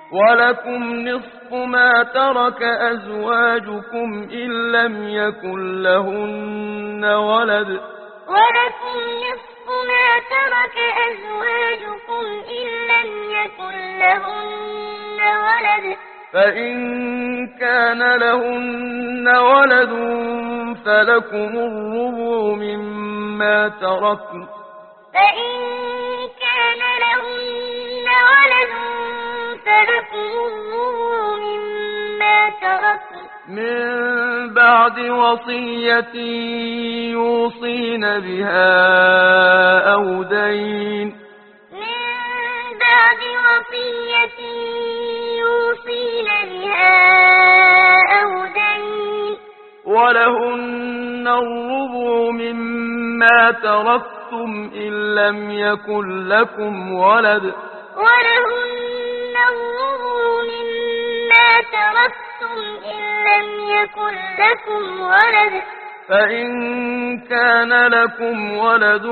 ولكم نصف ما ترك أزواجكم إن لم يكن لهن ولد ولكم نصف ما ترك أزواجكم إن لم يكن لهن ولد فإن كان لهن ولد فلكم الربع مما تركن فإن كان لهن ولد فلكم الربع مما تركن من بعد وصية يوصين بها أو دين من بعد وصية يوصين بها أو دين ولهن الربع مما تركتم إن لم يكن لكم ولد ولهن الربع مما تركتم إن لم يكن لكم ولد فإن كان لكم ولد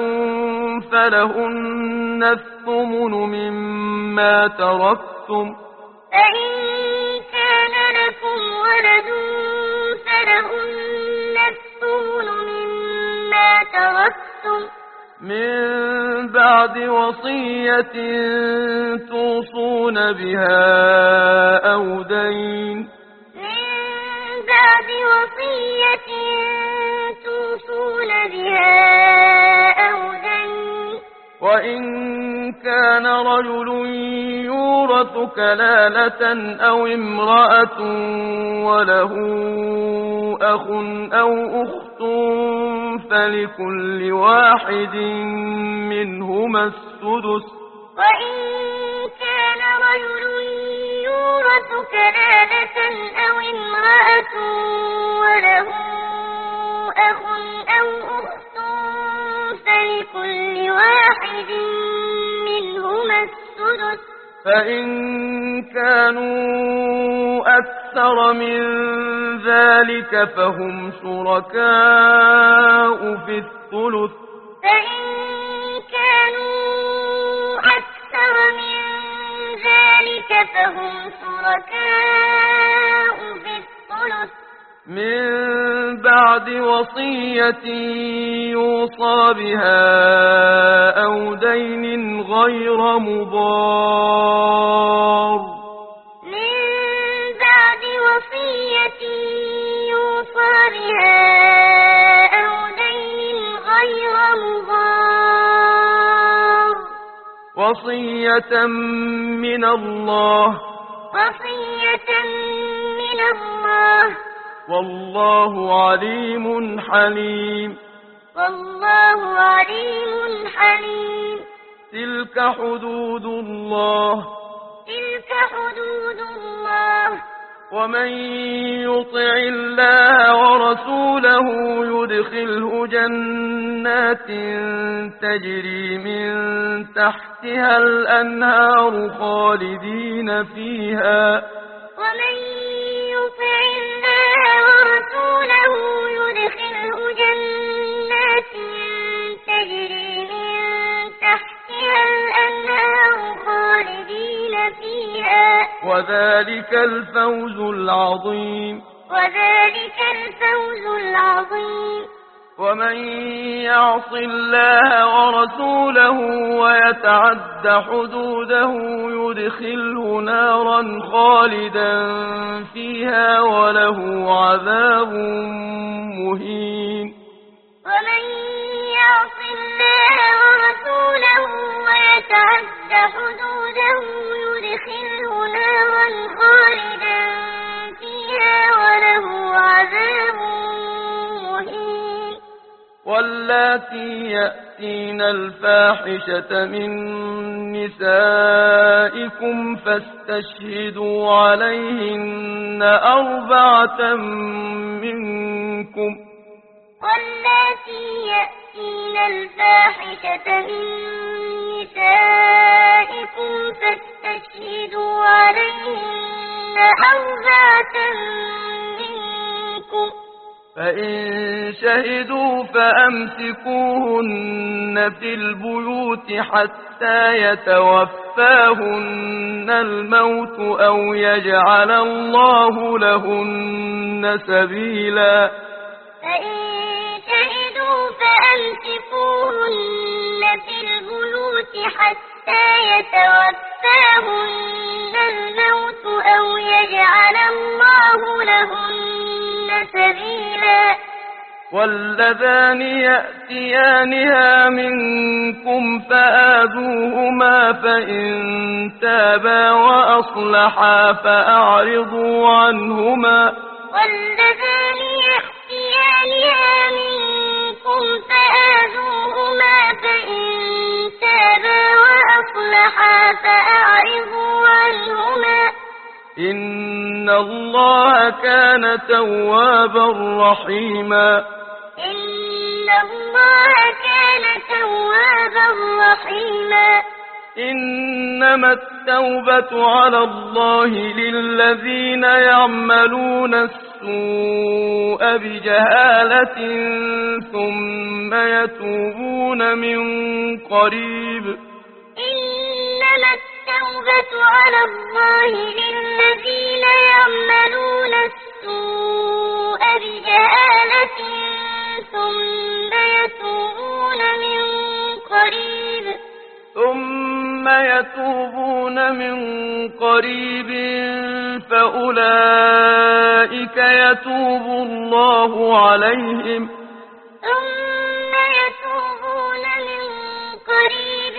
فلهن الثمن مما تركتم فإن كان لكم ولد فلهن الثمن مما تركتم من بعد وصية توصون بها أو دين من بعد وصية توصون بها أو دين وإن كان رجل يورث كلالة أو امرأة وله أخ أو أخت فلكل واحد منهما السدس وإن كان رجل يورث كلالة أو امرأة وله أخ أو أخت فلكل واحد منهما السدس فإن كانوا أكثر من ذلك فهم شركاء في الثلث فإن كانوا أكثر من ذلك فهم شركاء في الثلث من بعد وصية يوصى بها أو دين غير مضار من بعد وصية يوصى بها أو دين غير مضار وصية من الله وصية من الله والله عليم حليم والله عليم حليم تلك حدود الله تلك حدود الله ومن يطع الله ورسوله يدخله جنات تجري من تحتها الأنهار خالدين فيها ومن يطع الله ورسوله يدخله جنات تجري من تحتها الأنهار خالدين فيها وذلك الفوز العظيم وذلك الفوز العظيم ومن يعص الله ورسوله ويتعد حدوده يدخله نارا خالدا فيها وله عذاب مهين ومن يعص الله ورسوله ويتعد حدوده يدخله نارا خالدا فيها وله عذاب مهين واللاتي يأتين الفاحشة من نسائكم فاستشهدوا عليهن أربعة منكم واللاتي يأتين الفاحشة من نسائكم فاستشهدوا عليهن أربعة منكم فإن شهدوا فأمسكوهن في البيوت حتى يتوفاهن الموت أو يجعل الله لهن سبيلا. فإن شهدوا فأمسكوهن في البيوت حتى يتوفاهن الموت أو يجعل الله لهن سبيلا. واللذان يأتيانها منكم فآذوهما فإن تابا وأصلحا فأعرضوا عنهما. واللذان يأتيانها منكم فآذوهما فإن تابا وأصلحا فأعرضوا عنهما. إن الله كان توابا رحيما. إن الله كان توابا رحيما. إنما التوبة على الله للذين يعملون السوء بجهالة ثم يتوبون من قريب. إنما التوبة على الله للذين يعملون السوء بجهالة ثم يتوبون من قريب فأولئك يتوب الله عليهم. ثم يتوبون من قريب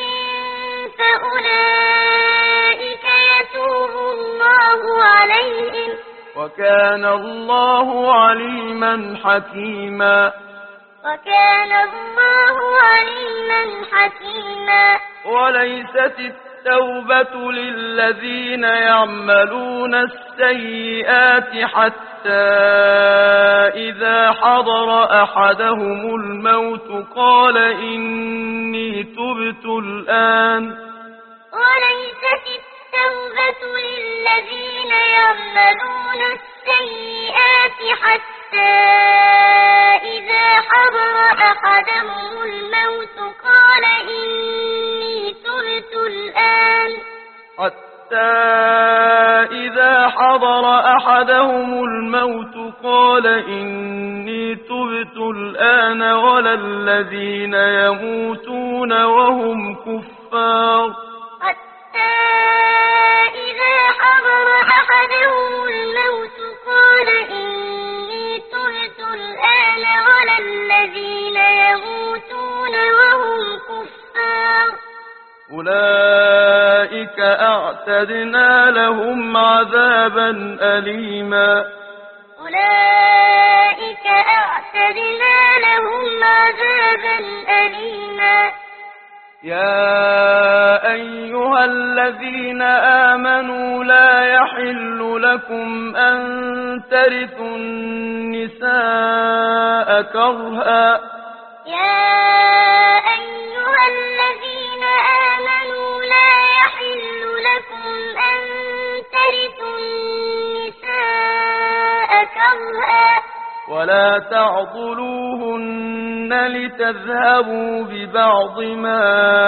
فأولئك يتوب الله عليهم. وكان الله عليما حكيما. وكان الله عليما حكيما. وليست التوبة للذين يعملون السيئات حتى إذا حضر أحدهم الموت قال إني تبت الآن. وليست التوبة للذين يعملون السيئات حتى إذا حضر أحدهم الموت قال إني تبت الآن. حتى إذا حضر أحدهم الموت قال إني تبت الآن ولا الذين يموتون وهم كفار. حتى إذا حضر أحدهم الموت قال إني تبت الآن ولا الذين يموتون وهم كفار. أولئك أعتدنا لهم عذابا أليما. أولئك أعتدنا لهم عذابا أليما. يا أيها الذين آمنوا لا يحل لكم أن ترثوا النساء كرها. يا أيها الذين آمنوا لا يحل لكم أن ترثوا النساء كرها. ولا تعضلوهن لتذهبوا ببعض ما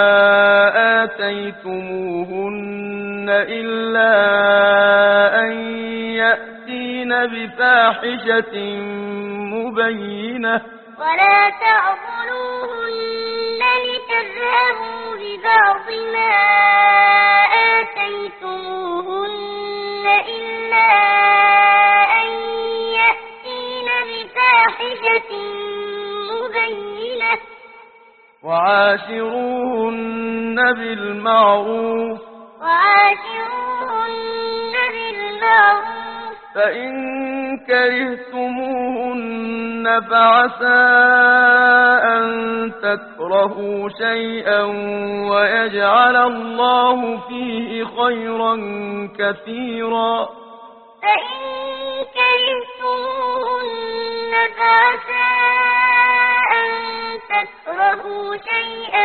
آتيتموهن إلا أن يأتين بفاحشة مبينة. ولا تعضلوهن لتذهبوا ببعض ما آتيتموهن إلا أن يأتين بفاحشة مبينة. وعاشروهن بالمعروف. وعاشروهن بالمعروف. فإن كرهتموهن فعسى أن تكرهوا شيئا ويجعل الله فيه خيرا كثيرا. فإن كرهتموهن فعسى أن تكرهوا شيئا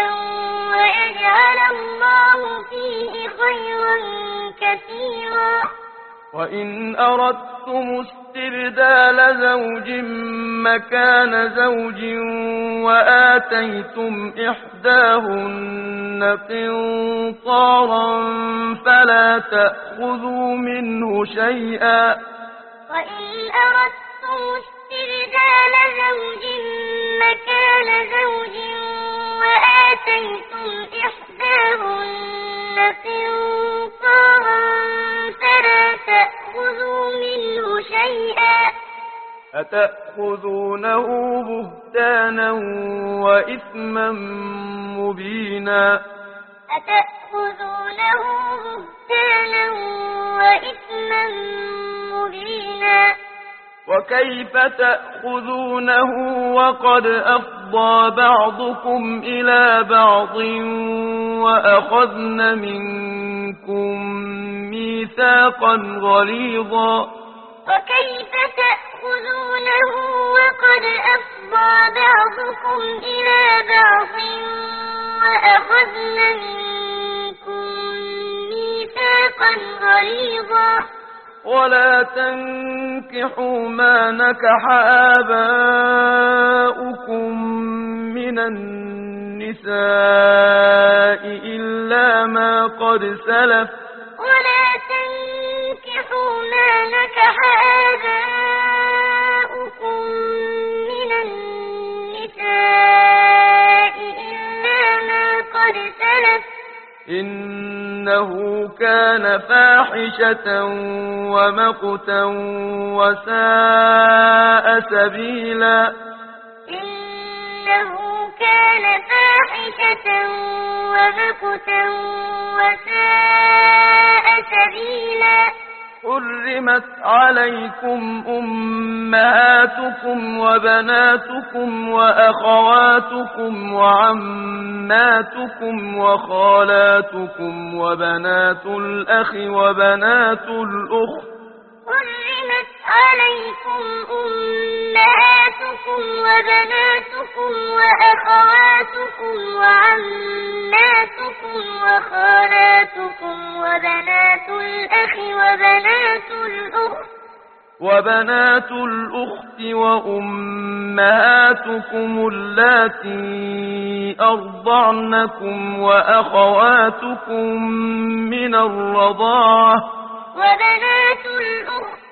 ويجعل الله فيه خيرا كثيرا. وإن أردتم استبدال زوج مكان زوج وآتيتم إحداهن قنطارا فلا تأخذوا منه شيئا. وإن أردتم استبدال زوج مكان زوج وآتيتم إحداهن قنطارا فلا تأخذوا منه شيئا. أتأخذونه بهتانا وإثما مبينا. أتأخذونه بهتانا وإثما مبينا. وكيف تأخذونه وقد أفضى بعضكم إلى بعض وأخذن منكم ميثاقا غليظا. وكيف تأخذونه وقد أفضى بعضكم إلى بعض وأخذن منكم ميثاقا غليظا. ولا تنكحوا ما نكح آباؤكم من النساء إلا ما قد سلف. ولا تنكحوا ما نكح آباؤكم من النساء إلا ما قد سلف. إنه كان فاحشة ومقتا وساء سبيلا. إنه كان فاحشة ومقتا وساء سبيلا. حرمت عليكم أمهاتكم وبناتكم وأخواتكم وعماتكم وخالاتكم وبنات الأخ وبنات الأخت. حرمت عليكم أمهاتكم وبناتكم وأخواتكم وعماتكم وخالاتكم وبنات الأخ وبنات الأخت وأمهاتكم اللاتي أرضعنكم وأخواتكم من الرضاعة. وبنات الأخت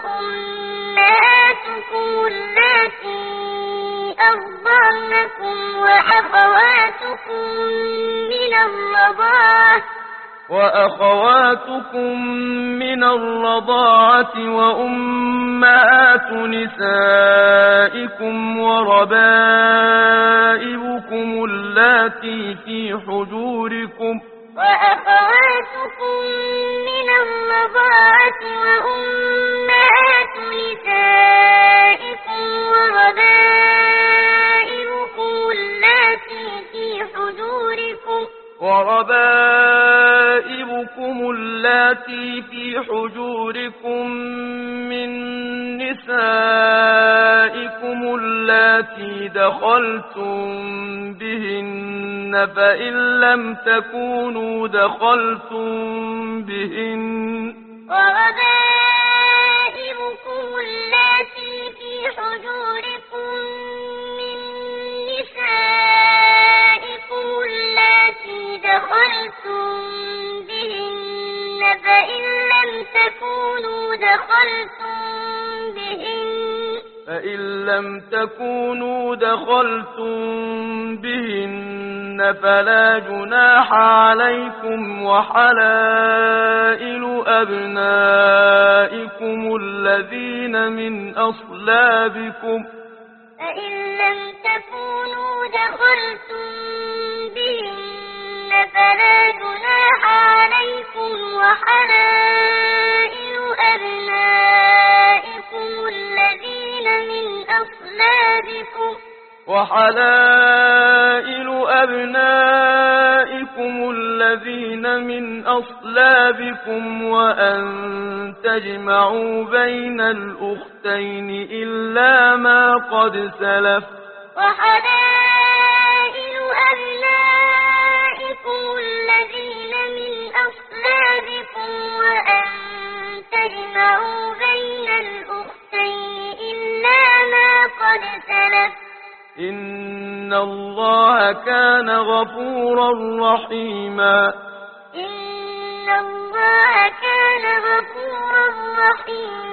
وأمهاتكم اللاتي أرضعنكم وأخواتكم من الرضاعة. وأخواتكم من الرضاعة وأمهات نسائكم وربائبكم اللاتي في حجوركم. وأخواتكم من الرضاعة وأمهات نسائكم وربائبكم اللاتي في حجوركم. وربائبكم اللاتي في حجوركم من نسائكم اللاتي دخلتم بهن فإن لم تكونوا دخلتم بهن. وربائبكم اللاتي في حجوركم من نسائكم اللاتي دخلتم بهن فإن لم تكونوا دخلتم بهن فلا جناح عليكم وحلائل أبنائكم الذين من أصلابكم. فإن لم تكونوا دخلتم بهن فلا جناح عليكم وحلائل أبنائكم الذين من أصلابكم. وحلائل أبنائكم الذين من أصلابكم وأن تجمعوا بين الأختين إلا ما قد سلف. وحلائل أبنائكم الذين من أصلابكم وأن تجمعوا إن الله كان غفورا رحيما إن الله كان غفورا رحيما